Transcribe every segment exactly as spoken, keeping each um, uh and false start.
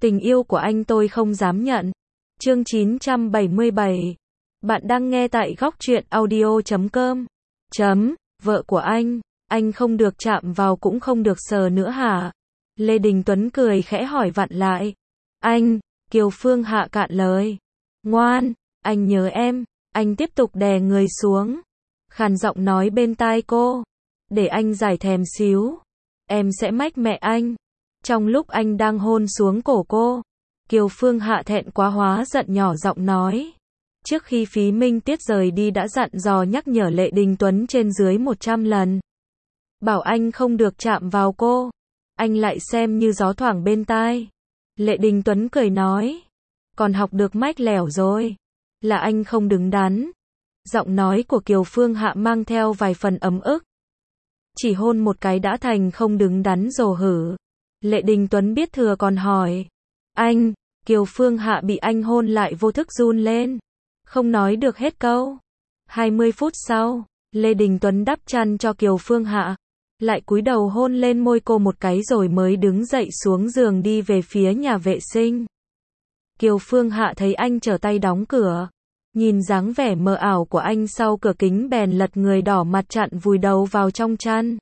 Tình yêu của anh tôi không dám nhận. Chương chín trăm bảy mươi bảy. Bạn đang nghe tại góc truyện audio chấm com. Chấm, vợ của anh, anh không được chạm vào cũng không được sờ nữa hả? Lê Đình Tuấn cười khẽ hỏi vặn lại. Anh, Kiều Phương Hạ cạn lời. Ngoan, anh nhớ em, anh tiếp tục đè người xuống. Khàn giọng nói bên tai cô. Để anh giải thèm xíu. Em sẽ mách mẹ anh. Trong lúc anh đang hôn xuống cổ cô, Kiều Phương Hạ thẹn quá hóa giận nhỏ giọng nói. Trước khi Phí Minh Tiết rời đi đã dặn dò nhắc nhở Lệ Đình Tuấn trên dưới một trăm lần. Bảo anh không được chạm vào cô. Anh lại xem như gió thoảng bên tai. Lệ Đình Tuấn cười nói. Còn học được mách lẻo rồi. Là anh không đứng đắn. Giọng nói của Kiều Phương Hạ mang theo vài phần ấm ức. Chỉ hôn một cái đã thành không đứng đắn rồ hử. Lệ Đình Tuấn biết thừa còn hỏi. Anh, Kiều Phương Hạ bị anh hôn lại vô thức run lên. Không nói được hết câu. hai mươi phút sau, Lê Đình Tuấn đắp chăn cho Kiều Phương Hạ. Lại cúi đầu hôn lên môi cô một cái rồi mới đứng dậy xuống giường đi về phía nhà vệ sinh. Kiều Phương Hạ thấy anh trở tay đóng cửa. Nhìn dáng vẻ mờ ảo của anh sau cửa kính bèn lật người đỏ mặt chặn vùi đầu vào trong chăn.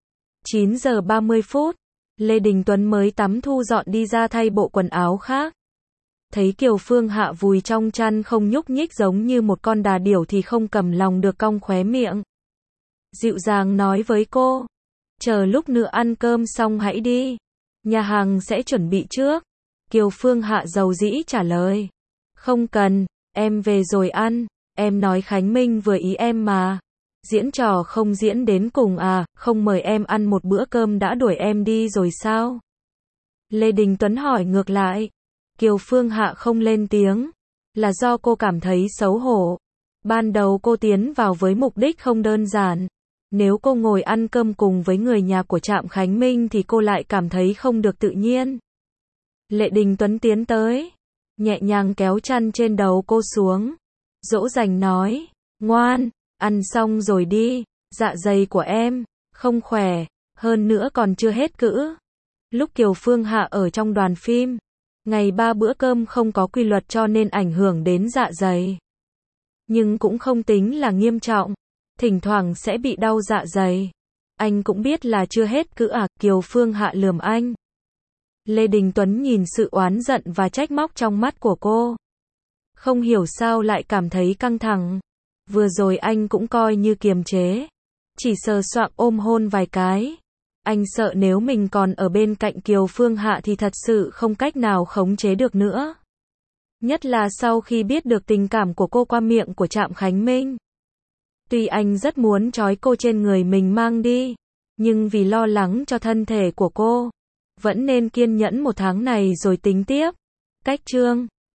chín giờ ba mươi phút, Lê Đình Tuấn mới tắm thu dọn đi ra thay bộ quần áo khác. Thấy Kiều Phương Hạ vùi trong chăn không nhúc nhích giống như một con đà điểu thì không cầm lòng được cong khóe miệng. Dịu dàng nói với cô. Chờ lúc nữa ăn cơm xong hãy đi. Nhà hàng sẽ chuẩn bị trước. Kiều Phương Hạ dầu dĩ trả lời. Không cần, em về rồi ăn. Em nói Khánh Minh vừa ý em mà. Diễn trò không diễn đến cùng à, không mời em ăn một bữa cơm đã đuổi em đi rồi sao? Lê Đình Tuấn hỏi ngược lại. Kiều Phương Hạ không lên tiếng. Là do cô cảm thấy xấu hổ. Ban đầu cô tiến vào với mục đích không đơn giản. Nếu cô ngồi ăn cơm cùng với người nhà của Trạm Khánh Minh thì cô lại cảm thấy không được tự nhiên. Lệ Đình Tuấn tiến tới. Nhẹ nhàng kéo chăn trên đầu cô xuống. Dỗ dành nói. Ngoan, ăn xong rồi đi. Dạ dày của em không khỏe. Hơn nữa còn chưa hết cữ. Lúc Kiều Phương Hạ ở trong đoàn phim, ngày ba bữa cơm không có quy luật cho nên ảnh hưởng đến dạ dày. Nhưng cũng không tính là nghiêm trọng. Thỉnh thoảng sẽ bị đau dạ dày. Anh cũng biết là chưa hết cữ à, Kiều Phương Hạ lườm anh. Lê Đình Tuấn nhìn sự oán giận và trách móc trong mắt của cô. Không hiểu sao lại cảm thấy căng thẳng. Vừa rồi anh cũng coi như kiềm chế. Chỉ sờ soạng ôm hôn vài cái. Anh sợ nếu mình còn ở bên cạnh Kiều Phương Hạ thì thật sự không cách nào khống chế được nữa. Nhất là sau khi biết được tình cảm của cô qua miệng của Trạm Khánh Minh. Tuy anh rất muốn trói cô trên người mình mang đi, nhưng vì lo lắng cho thân thể của cô, vẫn nên kiên nhẫn một tháng này rồi tính tiếp. Cách chương